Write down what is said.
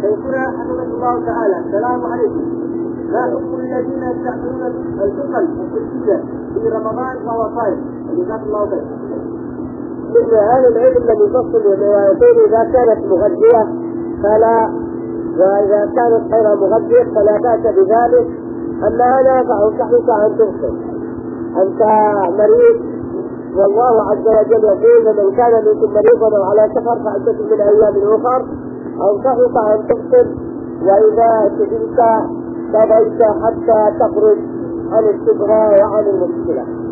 فيقول حفظه الله تعالى: السلام عليكم، ما حكم الذين يستعملون الثقل الكلية في رمضان وهو صائم؟ جزاك الله خير. من أهل العلم لم يفصل الروايتين إذا كانت مغذية فلا، وإذا كانت غير مغذية فلا بأس بذلك. أما أنا فأنصحك أن تفصل، أنت مريض والله عز وجل يقول: من كان منكم مريضا أو على سفر فعدة من أيام أخر. أنصحك أن تفصل، وإذا سجلت تبيت حتى تخرج عن الشبهة وعن المشكلة.